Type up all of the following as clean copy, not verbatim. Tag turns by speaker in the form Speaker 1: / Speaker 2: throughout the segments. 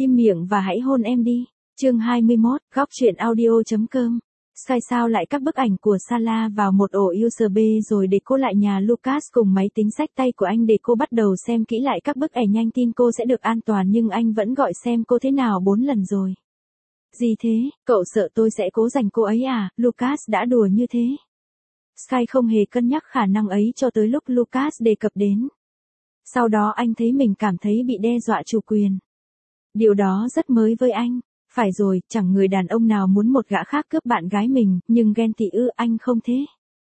Speaker 1: im miệng và hãy hôn em đi. Chương 21, góc truyện audio.com. Sky sao lại các bức ảnh của Salah vào một ổ USB rồi để cô lại nhà Lucas cùng máy tính xách tay của anh để cô bắt đầu xem kỹ lại các bức ảnh nhanh tin cô sẽ được an toàn nhưng anh vẫn gọi xem cô thế nào 4 lần rồi. Gì thế, cậu sợ tôi sẽ cố giành cô ấy à, Lucas đã đùa như thế. Sky không hề cân nhắc khả năng ấy cho tới lúc Lucas đề cập đến. Sau đó anh thấy mình cảm thấy bị đe dọa chủ quyền. Điều đó rất mới với anh. Phải rồi, chẳng người đàn ông nào muốn một gã khác cướp bạn gái mình, nhưng ghen tị anh không thế.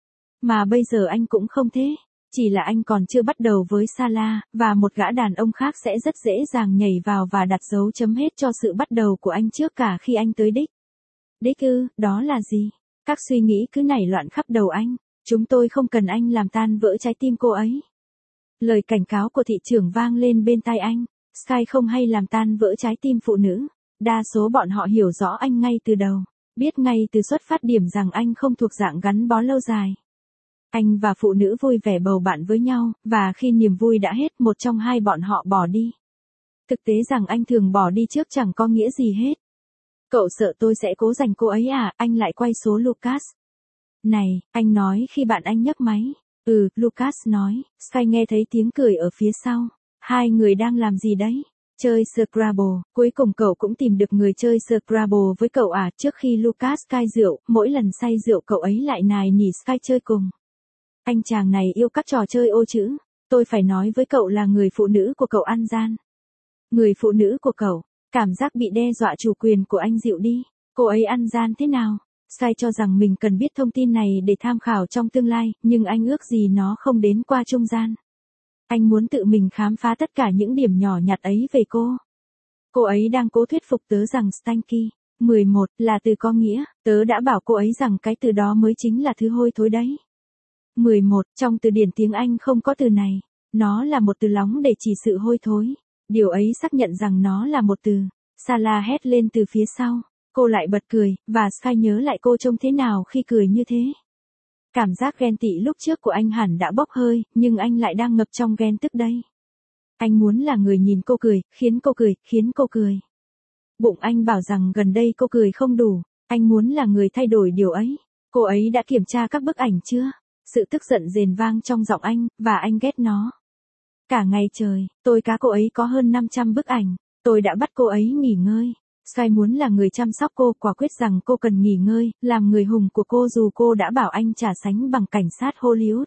Speaker 1: Mà bây giờ anh cũng không thế. Chỉ là anh còn chưa bắt đầu với Salah, và một gã đàn ông khác sẽ rất dễ dàng nhảy vào và đặt dấu chấm hết cho sự bắt đầu của anh trước cả khi anh tới đích. Đích đó là gì? Các suy nghĩ cứ nảy loạn khắp đầu anh. Chúng tôi không cần anh làm tan vỡ trái tim cô ấy. Lời cảnh cáo của thị trưởng vang lên bên tai anh. Sky không hay làm tan vỡ trái tim phụ nữ. Đa số bọn họ hiểu rõ anh ngay từ đầu, biết ngay từ xuất phát điểm rằng anh không thuộc dạng gắn bó lâu dài. Anh và phụ nữ vui vẻ bầu bạn với nhau, và khi niềm vui đã hết một trong hai bọn họ bỏ đi. Thực tế rằng anh thường bỏ đi trước chẳng có nghĩa gì hết. Cậu sợ tôi sẽ cố giành cô ấy à, anh lại quay số Lucas. Này, anh nói khi bạn anh nhấc máy. Lucas nói, Sky nghe thấy tiếng cười ở phía sau. Hai người đang làm gì đấy? Chơi Scrabble, cuối cùng cậu cũng tìm được người chơi Scrabble với cậu à, trước khi Lucas cai rượu, mỗi lần say rượu cậu ấy lại nài nỉ Sky chơi cùng. Anh chàng này yêu các trò chơi ô chữ, tôi phải nói với cậu là người phụ nữ của cậu ăn gian. Người phụ nữ của cậu, cảm giác bị đe dọa chủ quyền của anh dịu đi, cô ấy ăn gian thế nào? Sky cho rằng mình cần biết thông tin này để tham khảo trong tương lai, nhưng anh ước gì nó không đến qua trung gian. Anh muốn tự mình khám phá tất cả những điểm nhỏ nhặt ấy về cô. Cô ấy đang cố thuyết phục tớ rằng stanky, 11, là từ có nghĩa, tớ đã bảo cô ấy rằng cái từ đó mới chính là thứ hôi thối đấy. 11, trong từ điển tiếng Anh không có từ này, nó là một từ lóng để chỉ sự hôi thối. Điều ấy xác nhận rằng nó là một từ. Salah hét lên từ phía sau, cô lại bật cười, và Sky nhớ lại cô trông thế nào khi cười như thế. Cảm giác ghen tị lúc trước của anh hẳn đã bốc hơi, nhưng anh lại đang ngập trong ghen tức đây. Anh muốn là người nhìn cô cười, khiến cô cười. Bụng anh bảo rằng gần đây cô cười không đủ, anh muốn là người thay đổi điều ấy. Cô ấy đã kiểm tra các bức ảnh chưa? Sự tức giận rền vang trong giọng anh, và anh ghét nó. Cả ngày trời, tôi cá cô ấy có hơn 500 bức ảnh, tôi đã bắt cô ấy nghỉ ngơi. Sky muốn là người chăm sóc cô, quả quyết rằng cô cần nghỉ ngơi, làm người hùng của cô dù cô đã bảo anh trả sánh bằng cảnh sát Hollywood.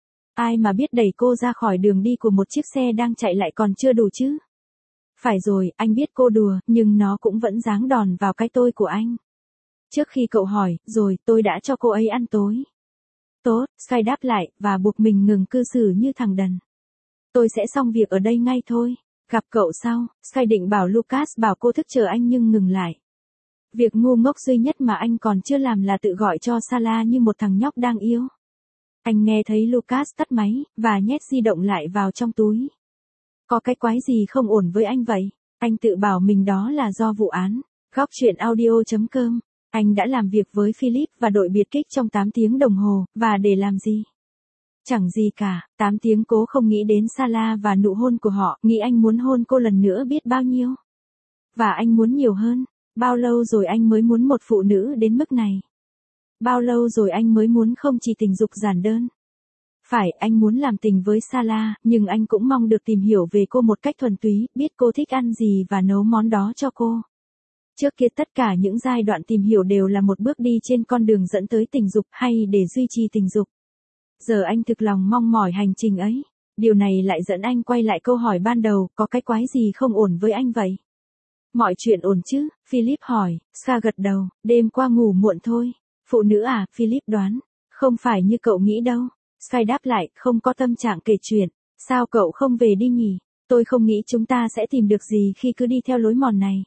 Speaker 1: Ai mà biết đẩy cô ra khỏi đường đi của một chiếc xe đang chạy lại còn chưa đủ chứ. Phải rồi, anh biết cô đùa, nhưng nó cũng vẫn giáng đòn vào cái tôi của anh. Trước khi cậu hỏi, rồi, tôi đã cho cô ấy ăn tối. Tốt, Sky đáp lại, và buộc mình ngừng cư xử như thằng đần. Tôi sẽ xong việc ở đây ngay thôi. Gặp cậu sau, Sky định bảo Lucas bảo cô thức chờ anh nhưng ngừng lại. Việc ngu ngốc duy nhất mà anh còn chưa làm là tự gọi cho Salah như một thằng nhóc đang yêu. Anh nghe thấy Lucas tắt máy, và nhét di động lại vào trong túi. Có cái quái gì không ổn với anh vậy? Anh tự bảo mình đó là do vụ án. Góc truyện audio.com. Anh đã làm việc với Philip và đội biệt kích trong 8 tiếng đồng hồ, và để làm gì? Chẳng gì cả, 8 tiếng cố không nghĩ đến Salah và nụ hôn của họ, nghĩ anh muốn hôn cô lần nữa biết bao nhiêu. Và anh muốn nhiều hơn. Bao lâu rồi anh mới muốn một phụ nữ đến mức này? Bao lâu rồi anh mới muốn không chỉ tình dục giản đơn? Phải, anh muốn làm tình với Salah, nhưng anh cũng mong được tìm hiểu về cô một cách thuần túy, biết cô thích ăn gì và nấu món đó cho cô. Trước kia tất cả những giai đoạn tìm hiểu đều là một bước đi trên con đường dẫn tới tình dục hay để duy trì tình dục. Giờ anh thực lòng mong mỏi hành trình ấy. Điều này lại dẫn anh quay lại câu hỏi ban đầu, có cái quái gì không ổn với anh vậy? Mọi chuyện ổn chứ? Philip hỏi. Sky gật đầu, đêm qua ngủ muộn thôi. Phụ nữ à? Philip đoán. Không phải như cậu nghĩ đâu. Sky đáp lại, không có tâm trạng kể chuyện. Sao cậu không về đi nhỉ? Tôi không nghĩ chúng ta sẽ tìm được gì khi cứ đi theo lối mòn này.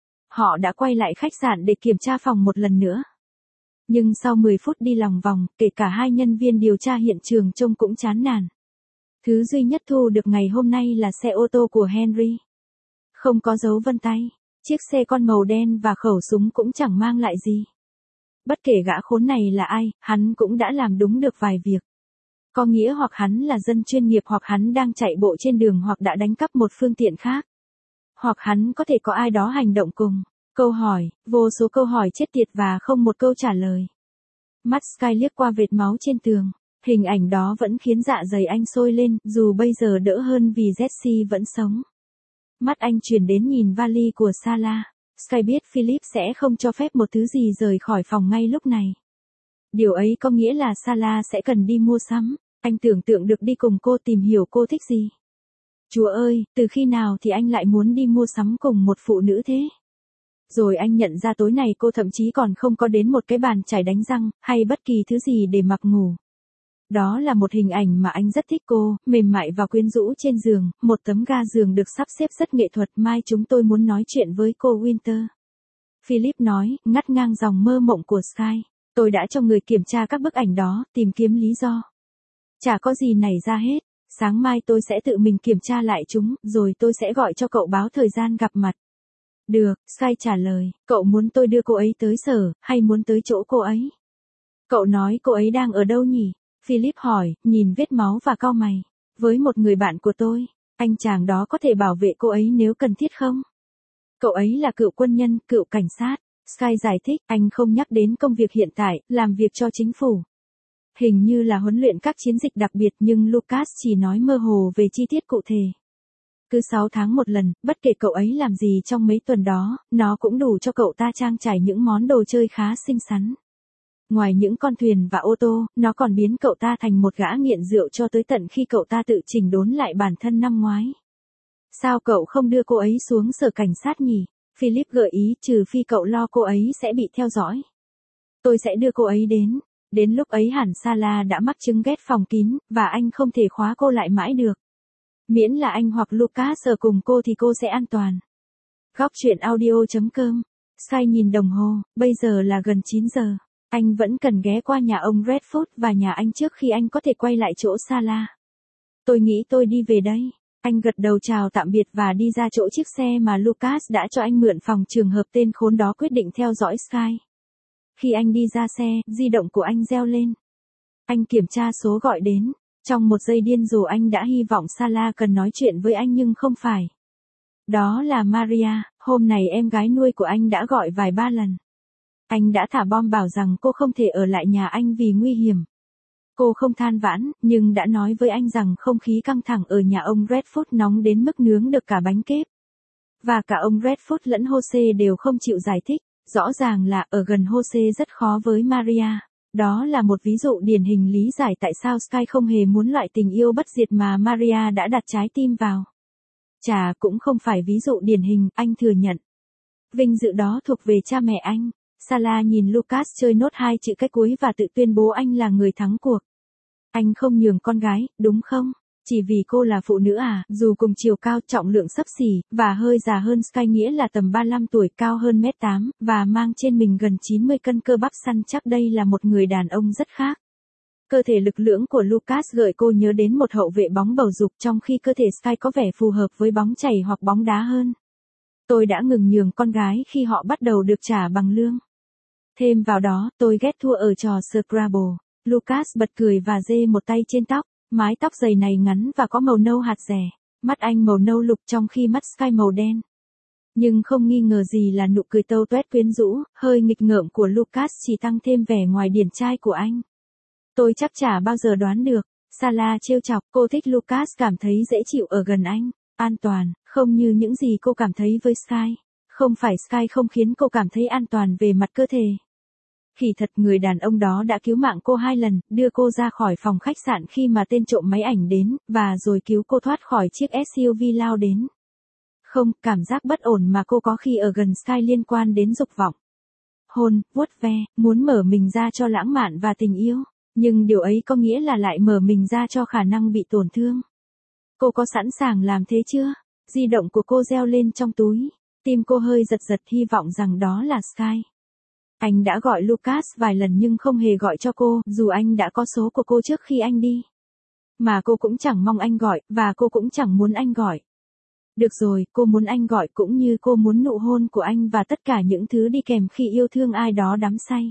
Speaker 1: Họ đã quay lại khách sạn để kiểm tra phòng một lần nữa. Nhưng sau 10 phút đi lòng vòng, kể cả hai nhân viên điều tra hiện trường trông cũng chán nản. Thứ duy nhất thu được ngày hôm nay là xe ô tô của Henry. Không có dấu vân tay, chiếc xe con màu đen và khẩu súng cũng chẳng mang lại gì. Bất kể gã khốn này là ai, hắn cũng đã làm đúng được vài việc. Có nghĩa hoặc hắn là dân chuyên nghiệp hoặc hắn đang chạy bộ trên đường hoặc đã đánh cắp một phương tiện khác. Hoặc hắn có thể có ai đó hành động cùng. Câu hỏi, vô số câu hỏi chết tiệt và không một câu trả lời. Mắt Sky liếc qua vệt máu trên tường. Hình ảnh đó vẫn khiến dạ dày anh sôi lên, dù bây giờ đỡ hơn vì Jesse vẫn sống. Mắt anh chuyển đến nhìn vali của Salah. Sky biết Philip sẽ không cho phép một thứ gì rời khỏi phòng ngay lúc này. Điều ấy có nghĩa là Salah sẽ cần đi mua sắm. Anh tưởng tượng được đi cùng cô tìm hiểu cô thích gì. Chúa ơi, từ khi nào thì anh lại muốn đi mua sắm cùng một phụ nữ thế? Rồi anh nhận ra tối này cô thậm chí còn không có đến một cái bàn chải đánh răng, hay bất kỳ thứ gì để mặc ngủ. Đó là một hình ảnh mà anh rất thích cô, mềm mại và quyến rũ trên giường, một tấm ga giường được sắp xếp rất nghệ thuật. Mai chúng tôi muốn nói chuyện với cô Winter. Philip nói, ngắt ngang dòng mơ mộng của Sky. Tôi đã cho người kiểm tra các bức ảnh đó, tìm kiếm lý do. Chả có gì nảy ra hết. Sáng mai tôi sẽ tự mình kiểm tra lại chúng, rồi tôi sẽ gọi cho cậu báo thời gian gặp mặt. Được, Sky trả lời, cậu muốn tôi đưa cô ấy tới sở, hay muốn tới chỗ cô ấy? Cậu nói cô ấy đang ở đâu nhỉ? Philip hỏi, nhìn vết máu và cau mày. Với một người bạn của tôi, anh chàng đó có thể bảo vệ cô ấy nếu cần thiết không? Cậu ấy là cựu quân nhân, cựu cảnh sát. Sky giải thích, anh không nhắc đến công việc hiện tại, làm việc cho chính phủ. Hình như là huấn luyện các chiến dịch đặc biệt, nhưng Lucas chỉ nói mơ hồ về chi tiết cụ thể. Cứ 6 tháng một lần, bất kể cậu ấy làm gì trong mấy tuần đó, nó cũng đủ cho cậu ta trang trải những món đồ chơi khá xinh xắn. Ngoài những con thuyền và ô tô, nó còn biến cậu ta thành một gã nghiện rượu cho tới tận khi cậu ta tự chỉnh đốn lại bản thân năm ngoái. Sao cậu không đưa cô ấy xuống sở cảnh sát nhỉ? Philip gợi ý, trừ phi cậu lo cô ấy sẽ bị theo dõi. Tôi sẽ đưa cô ấy đến. Đến lúc ấy hẳn Salah đã mắc chứng ghét phòng kín, và anh không thể khóa cô lại mãi được. Miễn là anh hoặc Lucas ở cùng cô thì cô sẽ an toàn. Góc truyện audio.com. Sky nhìn đồng hồ, bây giờ là gần 9 giờ. Anh vẫn cần ghé qua nhà ông Redford và nhà anh trước khi anh có thể quay lại chỗ Salah. Tôi nghĩ tôi đi về đây. Anh gật đầu chào tạm biệt và đi ra chỗ chiếc xe mà Lucas đã cho anh mượn phòng trường hợp tên khốn đó quyết định theo dõi Sky. Khi anh đi ra xe, di động của anh reo lên. Anh kiểm tra số gọi đến. Trong một giây điên rồ anh đã hy vọng Salah cần nói chuyện với anh nhưng không phải. Đó là Maria, hôm nay em gái nuôi của anh đã gọi vài ba lần. Anh đã thả bom bảo rằng cô không thể ở lại nhà anh vì nguy hiểm. Cô không than vãn, nhưng đã nói với anh rằng không khí căng thẳng ở nhà ông Redford nóng đến mức nướng được cả bánh kếp. Và cả ông Redford lẫn Jose đều không chịu giải thích. Rõ ràng là ở gần Jose rất khó với Maria. Đó là một ví dụ điển hình lý giải tại sao Sky không hề muốn loại tình yêu bất diệt mà Maria đã đặt trái tim vào. Chà, cũng không phải ví dụ điển hình, anh thừa nhận. Vinh dự đó thuộc về cha mẹ anh. Salah nhìn Lucas chơi nốt 2 chữ cái cuối và tự tuyên bố anh là người thắng cuộc. Anh không nhường con gái, đúng không? Chỉ vì cô là phụ nữ à? Dù cùng chiều cao, trọng lượng xấp xỉ, và hơi già hơn Sky, nghĩa là tầm 35 tuổi, cao hơn 1m8, và mang trên mình gần 90 cân cơ bắp săn chắc, đây là một người đàn ông rất khác. Cơ thể lực lưỡng của Lucas gợi cô nhớ đến một hậu vệ bóng bầu dục, trong khi cơ thể Sky có vẻ phù hợp với bóng chày hoặc bóng đá hơn. Tôi đã ngừng nhường con gái khi họ bắt đầu được trả bằng lương. Thêm vào đó, tôi ghét thua ở trò Scrabble. Lucas bật cười và giơ một tay trên tóc. Mái tóc dày này ngắn và có màu nâu hạt rẻ. Mắt anh màu nâu lục trong khi mắt Sky màu đen. Nhưng không nghi ngờ gì là nụ cười tâu tuét quyến rũ, hơi nghịch ngợm của Lucas chỉ tăng thêm vẻ ngoài điển trai của anh. Tôi chắc chả bao giờ đoán được. Salah trêu chọc, cô thích Lucas cảm thấy dễ chịu ở gần anh, an toàn, không như những gì cô cảm thấy với Sky. Không phải Sky không khiến cô cảm thấy an toàn về mặt cơ thể. Kỳ thật người đàn ông đó đã cứu mạng cô 2 lần, đưa cô ra khỏi phòng khách sạn khi mà tên trộm máy ảnh đến, và rồi cứu cô thoát khỏi chiếc SUV lao đến. Không, cảm giác bất ổn mà cô có khi ở gần Sky liên quan đến dục vọng. Hôn, vuốt ve, muốn mở mình ra cho lãng mạn và tình yêu, nhưng điều ấy có nghĩa là lại mở mình ra cho khả năng bị tổn thương. Cô có sẵn sàng làm thế chưa? Di động của cô reo lên trong túi, tim cô hơi giật giật hy vọng rằng đó là Sky. Anh đã gọi Lucas vài lần nhưng không hề gọi cho cô, dù anh đã có số của cô trước khi anh đi. Mà cô cũng chẳng mong anh gọi, và cô cũng chẳng muốn anh gọi. Được rồi, cô muốn anh gọi cũng như cô muốn nụ hôn của anh và tất cả những thứ đi kèm khi yêu thương ai đó đắm say.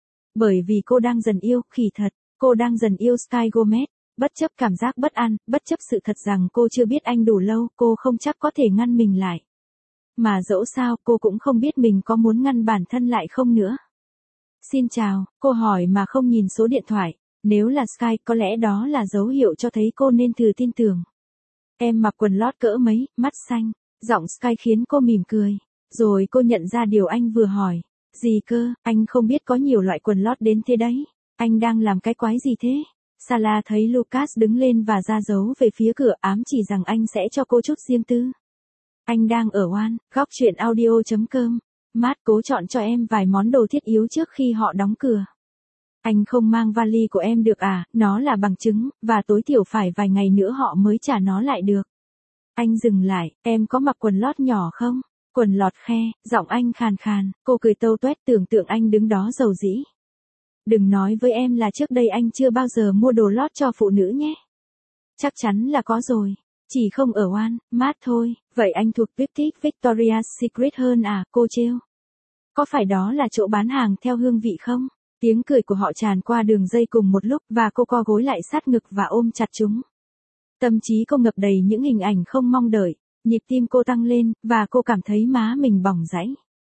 Speaker 1: Bởi vì cô đang dần yêu, kỳ thật, cô đang dần yêu Sky Gomez. Bất chấp cảm giác bất an, bất chấp sự thật rằng cô chưa biết anh đủ lâu, cô không chắc có thể ngăn mình lại. Mà dẫu sao cô cũng không biết mình có muốn ngăn bản thân lại không nữa. Xin chào, cô hỏi mà không nhìn số điện thoại. Nếu là Sky có lẽ đó là dấu hiệu cho thấy cô nên thử tin tưởng. Em mặc quần lót cỡ mấy, mắt xanh. Giọng Sky khiến cô mỉm cười. Rồi cô nhận ra điều anh vừa hỏi. Gì cơ, anh không biết có nhiều loại quần lót đến thế đấy. Anh đang làm cái quái gì thế? Salah thấy Lucas đứng lên và ra dấu về phía cửa, ám chỉ rằng anh sẽ cho cô chút riêng tư. Anh đang ở One, góc truyện audio.com. Matt cố chọn cho em vài món đồ thiết yếu trước khi họ đóng cửa. Anh không mang vali của em được à, nó là bằng chứng, và tối thiểu phải vài ngày nữa họ mới trả nó lại được. Anh dừng lại, em có mặc quần lót nhỏ không? Quần lọt khe, giọng anh khàn khàn, cô cười tâu tuét tưởng tượng anh đứng đó dầu dĩ. Đừng nói với em là trước đây anh chưa bao giờ mua đồ lót cho phụ nữ nhé. Chắc chắn là có rồi. Chỉ không ở One, Matt thôi, vậy anh thuộc Boutique Victoria's Secret hơn à, cô trêu. Có phải đó là chỗ bán hàng theo hương vị không? Tiếng cười của họ tràn qua đường dây cùng một lúc và cô co gối lại sát ngực và ôm chặt chúng. Tâm trí cô ngập đầy những hình ảnh không mong đợi, nhịp tim cô tăng lên, và cô cảm thấy má mình bỏng rãy.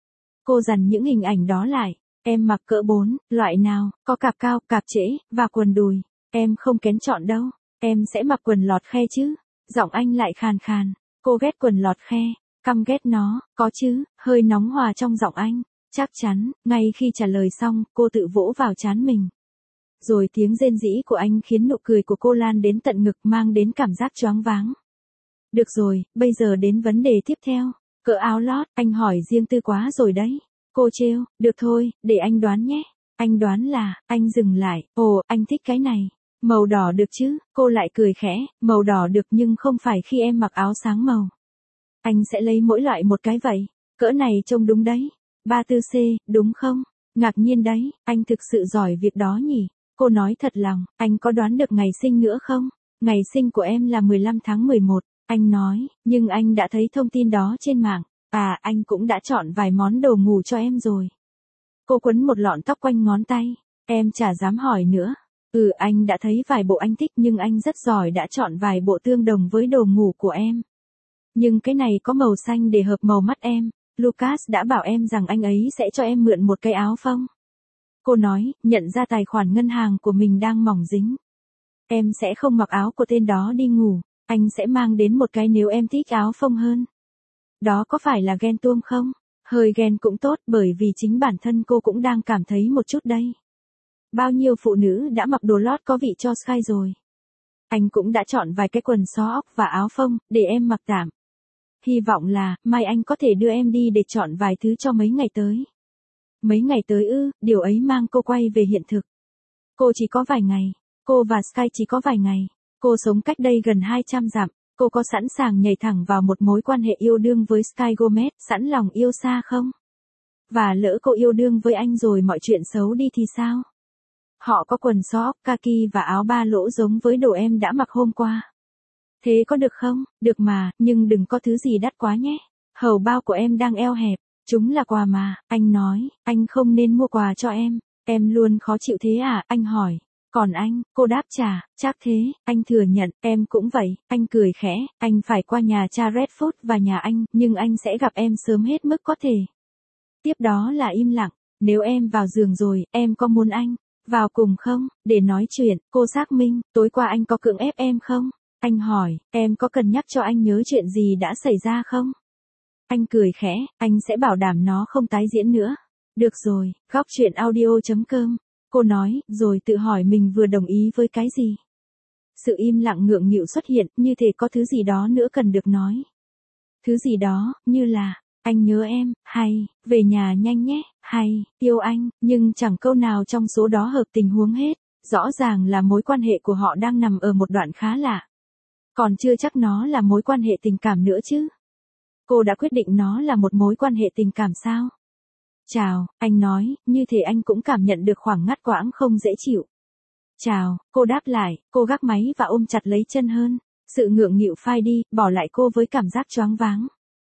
Speaker 1: Cô dằn những hình ảnh đó lại. Em mặc cỡ 4, loại nào, có cạp cao, cạp trễ, và quần đùi. Em không kén chọn đâu, em sẽ mặc quần lọt khe chứ. Giọng anh lại khàn khàn, cô ghét quần lọt khe, căm ghét nó, có chứ, hơi nóng hòa trong giọng anh. Chắc chắn, ngay khi trả lời xong, cô tự vỗ vào trán mình. Rồi tiếng rên rỉ của anh khiến nụ cười của cô lan đến tận ngực, mang đến cảm giác choáng váng. Được rồi, bây giờ đến vấn đề tiếp theo. Cỡ áo lót, anh hỏi riêng tư quá rồi đấy. Cô trêu, được thôi, để anh đoán nhé. Anh đoán là, anh dừng lại, ồ, anh thích cái này. Màu đỏ được chứ, cô lại cười khẽ, màu đỏ được nhưng không phải khi em mặc áo sáng màu. Anh sẽ lấy mỗi loại một cái vậy. Cỡ này trông đúng đấy. 34C, đúng không? Ngạc nhiên đấy, anh thực sự giỏi việc đó nhỉ? Cô nói thật lòng, anh có đoán được ngày sinh nữa không? Ngày sinh của em là 15 tháng 11, anh nói, nhưng anh đã thấy thông tin đó trên mạng. À, anh cũng đã chọn vài món đồ ngủ cho em rồi. Cô quấn một lọn tóc quanh ngón tay. Em chả dám hỏi nữa. Anh đã thấy vài bộ anh thích nhưng anh rất giỏi đã chọn vài bộ tương đồng với đồ ngủ của em. Nhưng cái này có màu xanh để hợp màu mắt em. Lucas đã bảo em rằng anh ấy sẽ cho em mượn một cái áo phông. Cô nói, nhận ra tài khoản ngân hàng của mình đang mỏng dính. Em sẽ không mặc áo của tên đó đi ngủ. Anh sẽ mang đến một cái nếu em thích áo phông hơn. Đó có phải là ghen tuông không? Hơi ghen cũng tốt bởi vì chính bản thân cô cũng đang cảm thấy một chút đây. Bao nhiêu phụ nữ đã mặc đồ lót có vị cho Sky rồi. Anh cũng đã chọn vài cái quần xó ốc và áo phông để em mặc tạm. Hy vọng là mai anh có thể đưa em đi để chọn vài thứ cho mấy ngày tới. Mấy ngày tới ư, điều ấy mang cô quay về hiện thực. Cô chỉ có vài ngày. Cô và Sky chỉ có vài ngày. Cô sống cách đây gần 200 dặm. Cô có sẵn sàng nhảy thẳng vào một mối quan hệ yêu đương với Sky Gomez, sẵn lòng yêu xa không? Và lỡ cô yêu đương với anh rồi mọi chuyện xấu đi thì sao? Họ có quần sóc, kaki và áo ba lỗ giống với đồ em đã mặc hôm qua. Thế có được không? Được mà, nhưng đừng có thứ gì đắt quá nhé. Hầu bao của em đang eo hẹp. Chúng là quà mà, anh nói, anh không nên mua quà cho em. Em luôn khó chịu thế à, anh hỏi. Còn anh, cô đáp trả, chắc thế, anh thừa nhận, em cũng vậy, anh cười khẽ, anh phải qua nhà cha Redfoot và nhà anh, nhưng anh sẽ gặp em sớm hết mức có thể. Tiếp đó là im lặng, nếu em vào giường rồi, em có muốn anh vào cùng không, để nói chuyện, cô xác minh, tối qua anh có cưỡng ép em không? Anh hỏi, em có cần nhắc cho anh nhớ chuyện gì đã xảy ra không? Anh cười khẽ, anh sẽ bảo đảm nó không tái diễn nữa. Được rồi, góc truyện audio.com. Cô nói, rồi tự hỏi mình vừa đồng ý với cái gì. Sự im lặng ngượng nghịu xuất hiện, như thể có thứ gì đó nữa cần được nói. Thứ gì đó, như là, anh nhớ em, hay, về nhà nhanh nhé, hay, yêu anh, nhưng chẳng câu nào trong số đó hợp tình huống hết. Rõ ràng là mối quan hệ của họ đang nằm ở một đoạn khá lạ. Còn chưa chắc nó là mối quan hệ tình cảm nữa chứ. Cô đã quyết định nó là một mối quan hệ tình cảm sao? Chào, anh nói, như thể anh cũng cảm nhận được khoảng ngắt quãng không dễ chịu. Chào, cô đáp lại, cô gác máy và ôm chặt lấy chân hơn. Sự ngượng nghịu phai đi, bỏ lại cô với cảm giác choáng váng.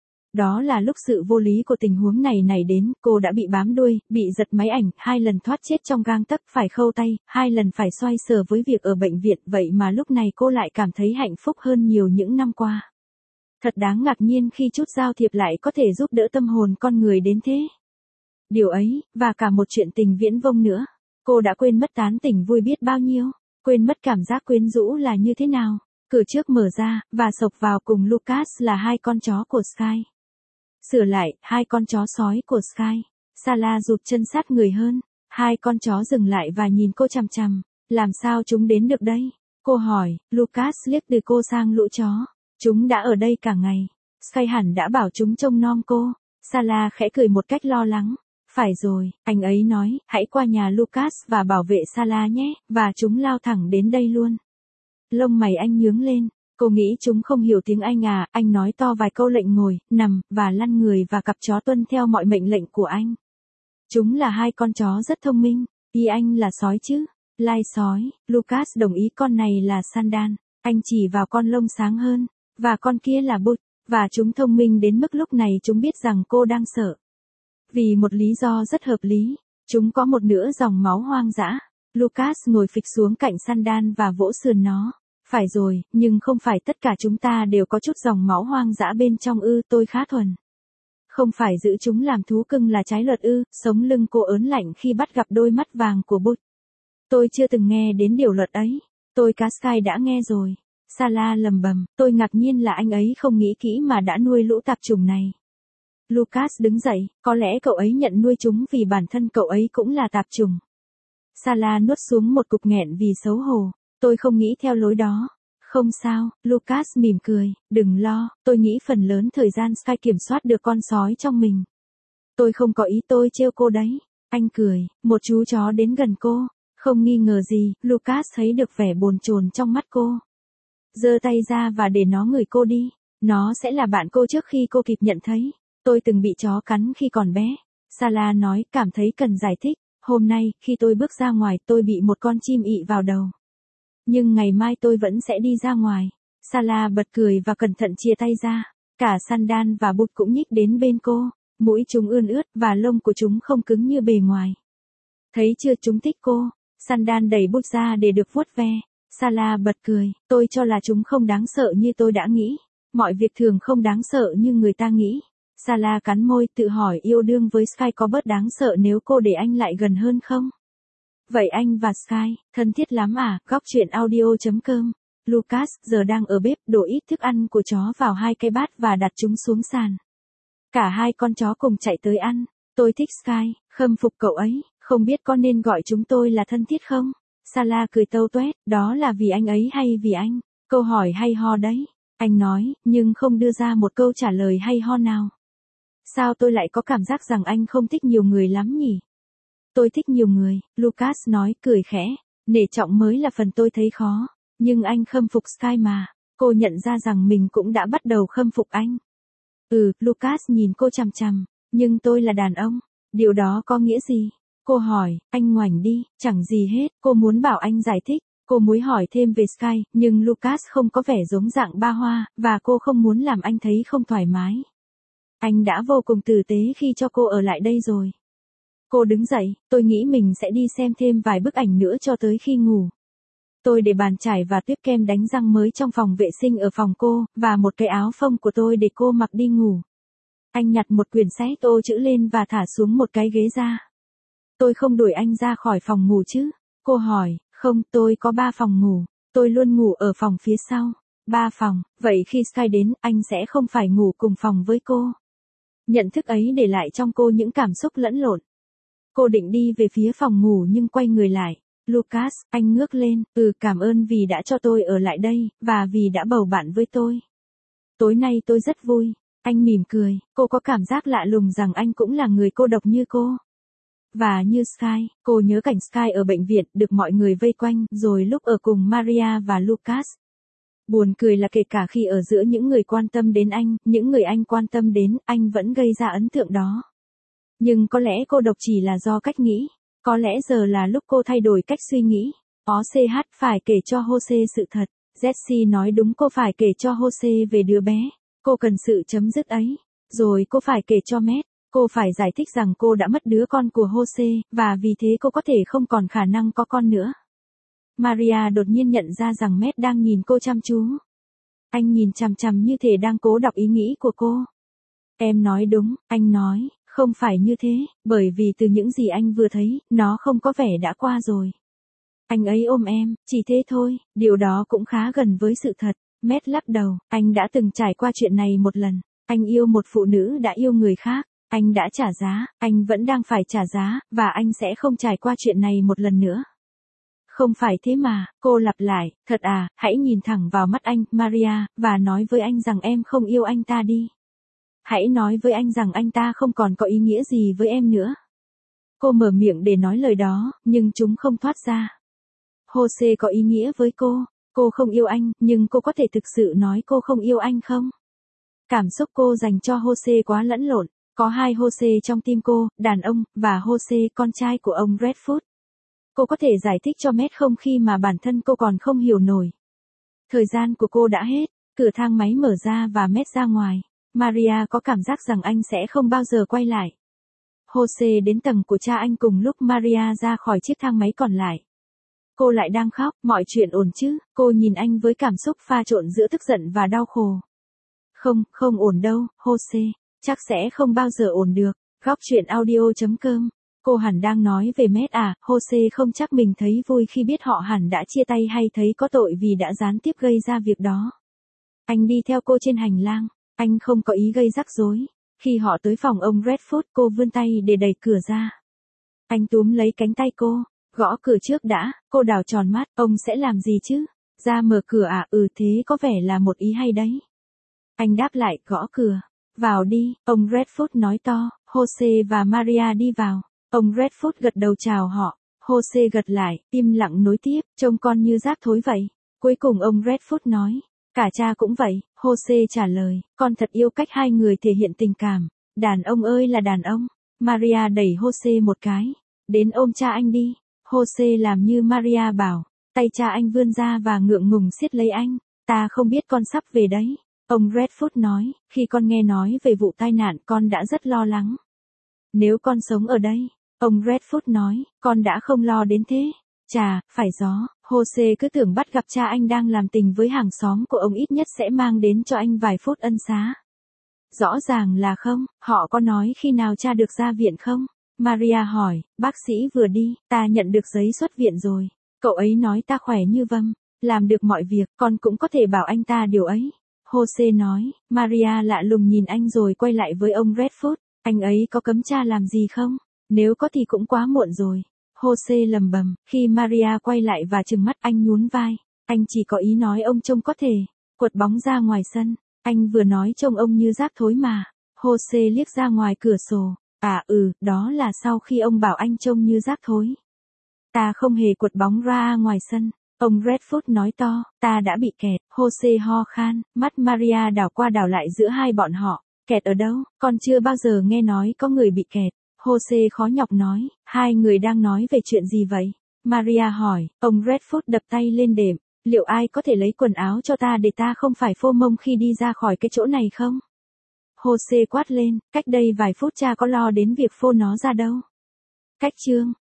Speaker 1: Đó là lúc sự vô lý của tình huống này đến, cô đã bị bám đuôi, bị giật máy ảnh, 2 lần thoát chết trong gang tấc, phải khâu tay, 2 lần phải xoay sở với việc ở bệnh viện, vậy mà lúc này cô lại cảm thấy hạnh phúc hơn nhiều những năm qua. Thật đáng ngạc nhiên khi chút giao thiệp lại có thể giúp đỡ tâm hồn con người đến thế. Điều ấy, và cả một chuyện tình viễn vông nữa. Cô đã quên mất tán tỉnh vui biết bao nhiêu, quên mất cảm giác quyến rũ là như thế nào. Cửa trước mở ra, và xộc vào cùng Lucas là hai con chó của Sky. Sửa lại, hai con chó sói của Sky. Salah rụt chân sát người hơn. Hai con chó dừng lại và nhìn cô chằm chằm. Làm sao chúng đến được đây? Cô hỏi. Lucas liếc từ cô sang lũ chó. Chúng đã ở đây cả ngày. Sky hẳn đã bảo chúng trông nom cô. Salah khẽ cười một cách lo lắng. Phải rồi, anh ấy nói, hãy qua nhà Lucas và bảo vệ Salah nhé, và chúng lao thẳng đến đây luôn. Lông mày anh nhướng lên. Cô nghĩ chúng không hiểu tiếng Anh à? Anh nói to vài câu lệnh ngồi, nằm, và lăn người, và cặp chó tuân theo mọi mệnh lệnh của anh. Chúng là hai con chó rất thông minh. Ý anh là sói chứ? Lai sói. Lucas đồng ý, con này là Sandan. Anh chỉ vào con lông sáng hơn. Và con kia là Butch. Và chúng thông minh đến mức lúc này chúng biết rằng cô đang sợ. Vì một lý do rất hợp lý. Chúng có một nửa dòng máu hoang dã. Lucas ngồi phịch xuống cạnh Sandan và vỗ sườn nó. Phải rồi, nhưng không phải tất cả chúng ta đều có chút dòng máu hoang dã bên trong ư? Tôi khá thuần. Không phải giữ chúng làm thú cưng là trái luật ư? Sống lưng cô ớn lạnh khi bắt gặp đôi mắt vàng của Butch. Tôi chưa từng nghe đến điều luật ấy. Tôi cá Sky đã nghe rồi. Salah lầm bầm. Tôi ngạc nhiên là anh ấy không nghĩ kỹ mà đã nuôi lũ tạp chủng này. Lucas đứng dậy. Có lẽ cậu ấy nhận nuôi chúng vì bản thân cậu ấy cũng là tạp chủng. Salah nuốt xuống một cục nghẹn vì xấu hổ. Tôi không nghĩ theo lối đó. Không sao, Lucas mỉm cười. Đừng lo, tôi nghĩ phần lớn thời gian Sky kiểm soát được con sói trong mình. Tôi không có ý, tôi trêu cô đấy. Anh cười. Một chú chó đến gần cô. Không nghi ngờ gì, Lucas thấy được vẻ bồn chồn trong mắt cô. Giơ tay ra và để nó ngửi cô đi. Nó sẽ là bạn cô trước khi cô kịp nhận thấy. Tôi từng bị chó cắn khi còn bé. Salah nói, cảm thấy cần giải thích. Hôm nay, khi tôi bước ra ngoài, tôi bị một con chim ị vào đầu. Nhưng ngày mai tôi vẫn sẽ đi ra ngoài. Salah bật cười và cẩn thận chia tay ra. Cả Sandan và Butch cũng nhích đến bên cô. Mũi chúng ươn ướt và lông của chúng không cứng như bề ngoài. Thấy chưa, chúng thích cô. Sandan đẩy Butch ra để được vuốt ve. Salah bật cười. Tôi cho là chúng không đáng sợ như tôi đã nghĩ. Mọi việc thường không đáng sợ như người ta nghĩ. Salah cắn môi, tự hỏi yêu đương với Sky có bớt đáng sợ nếu cô để anh lại gần hơn không? Vậy anh và Sky, thân thiết lắm à? Góc truyện audio.com. Lucas giờ đang ở bếp đổ ít thức ăn của chó vào hai cái bát và đặt chúng xuống sàn. Cả hai con chó cùng chạy tới ăn. Tôi thích Sky, khâm phục cậu ấy, không biết có nên gọi chúng tôi là thân thiết không? Salah cười tâu tuét, đó là vì anh ấy hay vì anh? Câu hỏi hay ho đấy. Anh nói, nhưng không đưa ra một câu trả lời hay ho nào. Sao tôi lại có cảm giác rằng anh không thích nhiều người lắm nhỉ? Tôi thích nhiều người, Lucas nói, cười khẽ. Nể trọng mới là phần tôi thấy khó. Nhưng anh khâm phục Sky mà. Cô nhận ra rằng mình cũng đã bắt đầu khâm phục anh. Lucas nhìn cô chằm chằm. Nhưng tôi là đàn ông. Điều đó có nghĩa gì? Cô hỏi, anh ngoảnh đi, chẳng gì hết. Cô muốn bảo anh giải thích. Cô muốn hỏi thêm về Sky, nhưng Lucas không có vẻ giống dạng ba hoa, và cô không muốn làm anh thấy không thoải mái. Anh đã vô cùng tử tế khi cho cô ở lại đây rồi. Cô đứng dậy, tôi nghĩ mình sẽ đi xem thêm vài bức ảnh nữa cho tới khi ngủ. Tôi để bàn chải và tuyếp kem đánh răng mới trong phòng vệ sinh ở phòng cô, và một cái áo phông của tôi để cô mặc đi ngủ. Anh nhặt một quyển sách ô chữ lên và thả xuống một cái ghế ra. Tôi không đuổi anh ra khỏi phòng ngủ chứ? Cô hỏi, không, tôi có 3 phòng ngủ. Tôi luôn ngủ ở phòng phía sau. 3 phòng, vậy khi Sky đến, anh sẽ không phải ngủ cùng phòng với cô. Nhận thức ấy để lại trong cô những cảm xúc lẫn lộn. Cô định đi về phía phòng ngủ nhưng quay người lại. Lucas, anh ngước lên, cảm ơn vì đã cho tôi ở lại đây, và vì đã bầu bạn với tôi. Tối nay tôi rất vui. Anh mỉm cười, cô có cảm giác lạ lùng rằng anh cũng là người cô độc như cô. Và như Sky, cô nhớ cảnh Sky ở bệnh viện, được mọi người vây quanh, rồi lúc ở cùng Maria và Lucas. Buồn cười là kể cả khi ở giữa những người quan tâm đến anh, những người anh quan tâm đến, anh vẫn gây ra ấn tượng đó. Nhưng có lẽ cô độc chỉ là do cách nghĩ. Có lẽ giờ là lúc cô thay đổi cách suy nghĩ. OCH phải kể cho Jose sự thật. Jessie nói đúng, cô phải kể cho Jose về đứa bé. Cô cần sự chấm dứt ấy. Rồi cô phải kể cho Matt. Cô phải giải thích rằng cô đã mất đứa con của Jose, và vì thế cô có thể không còn khả năng có con nữa. Maria đột nhiên nhận ra rằng Matt đang nhìn cô chăm chú. Anh nhìn chằm chằm như thể đang cố đọc ý nghĩ của cô. Em nói đúng, anh nói, không phải như thế, bởi vì từ những gì anh vừa thấy, nó không có vẻ đã qua rồi. Anh ấy ôm em, chỉ thế thôi, điều đó cũng khá gần với sự thật. Matt lắc đầu, anh đã từng trải qua chuyện này một lần. Anh yêu một phụ nữ đã yêu người khác. Anh đã trả giá, anh vẫn đang phải trả giá, và anh sẽ không trải qua chuyện này một lần nữa. Không phải thế mà, cô lặp lại, thật à, hãy nhìn thẳng vào mắt anh, Maria, và nói với anh rằng em không yêu anh ta đi. Hãy nói với anh rằng anh ta không còn có ý nghĩa gì với em nữa. Cô mở miệng để nói lời đó, nhưng chúng không thoát ra. Jose có ý nghĩa với cô không yêu anh, nhưng cô có thể thực sự nói cô không yêu anh không? Cảm xúc cô dành cho Jose quá lẫn lộn. Có hai Jose trong tim cô, đàn ông, và Jose, con trai của ông Redfoot. Cô có thể giải thích cho Matt không khi mà bản thân cô còn không hiểu nổi. Thời gian của cô đã hết, cửa thang máy mở ra và Matt ra ngoài. Maria có cảm giác rằng anh sẽ không bao giờ quay lại. Jose đến tầng của cha anh cùng lúc Maria ra khỏi chiếc thang máy còn lại. Cô lại đang khóc, mọi chuyện ổn chứ? Cô nhìn anh với cảm xúc pha trộn giữa tức giận và đau khổ. Không ổn đâu, Jose. Chắc sẽ không bao giờ ổn được. Góc truyện audio.com. Cô hẳn đang nói về Matt à, Jose không chắc mình thấy vui khi biết họ hẳn đã chia tay hay thấy có tội vì đã gián tiếp gây ra việc đó. Anh đi theo cô trên hành lang. Anh không có ý gây rắc rối. Khi họ tới phòng ông Redfoot, cô vươn tay để đẩy cửa ra. Anh túm lấy cánh tay cô. Gõ cửa trước đã, cô đảo tròn mắt, ông sẽ làm gì chứ? Ra mở cửa à, thế có vẻ là một ý hay đấy. Anh đáp lại, gõ cửa. Vào đi, ông Redfoot nói to. Jose và Maria đi vào. Ông Redfoot gật đầu chào họ. Jose gật lại, im lặng nối tiếp, trông con như rác thối vậy. Cuối cùng ông Redfoot nói. Cả cha cũng vậy, Jose trả lời, con thật yêu cách hai người thể hiện tình cảm. Đàn ông ơi là đàn ông. Maria đẩy Jose một cái. Đến ôm cha anh đi. Jose làm như Maria bảo. Tay cha anh vươn ra và ngượng ngùng siết lấy anh. Ta không biết con sắp về đấy. Ông Redfoot nói, khi con nghe nói về vụ tai nạn con đã rất lo lắng. Nếu con sống ở đây, ông Redfoot nói, con đã không lo đến thế. Chà, phải gió, Jose cứ tưởng bắt gặp cha anh đang làm tình với hàng xóm của ông ít nhất sẽ mang đến cho anh vài phút ân xá. Rõ ràng là không, họ có nói khi nào cha được ra viện không? Maria hỏi, bác sĩ vừa đi, ta nhận được giấy xuất viện rồi. Cậu ấy nói ta khỏe như vâm, làm được mọi việc, con cũng có thể bảo anh ta điều ấy. Jose nói, Maria lạ lùng nhìn anh rồi quay lại với ông Redfoot, anh ấy có cấm cha làm gì không? Nếu có thì cũng quá muộn rồi. Jose lầm bầm, khi Maria quay lại và trừng mắt anh nhún vai, anh chỉ có ý nói ông trông có thể quật bóng ra ngoài sân, anh vừa nói trông ông như rác thối mà. Jose liếc ra ngoài cửa sổ, đó là sau khi ông bảo anh trông như rác thối. Ta không hề quật bóng ra ngoài sân. Ông Redfoot nói to, ta đã bị kẹt. Jose ho khan, mắt Maria đảo qua đảo lại giữa hai bọn họ. Kẹt ở đâu? Con chưa bao giờ nghe nói có người bị kẹt. Jose khó nhọc nói, hai người đang nói về chuyện gì vậy? Maria hỏi, ông Redfoot đập tay lên đệm, liệu ai có thể lấy quần áo cho ta để ta không phải phô mông khi đi ra khỏi cái chỗ này không? Jose quát lên, cách đây vài phút cha có lo đến việc phô nó ra đâu. Cách chương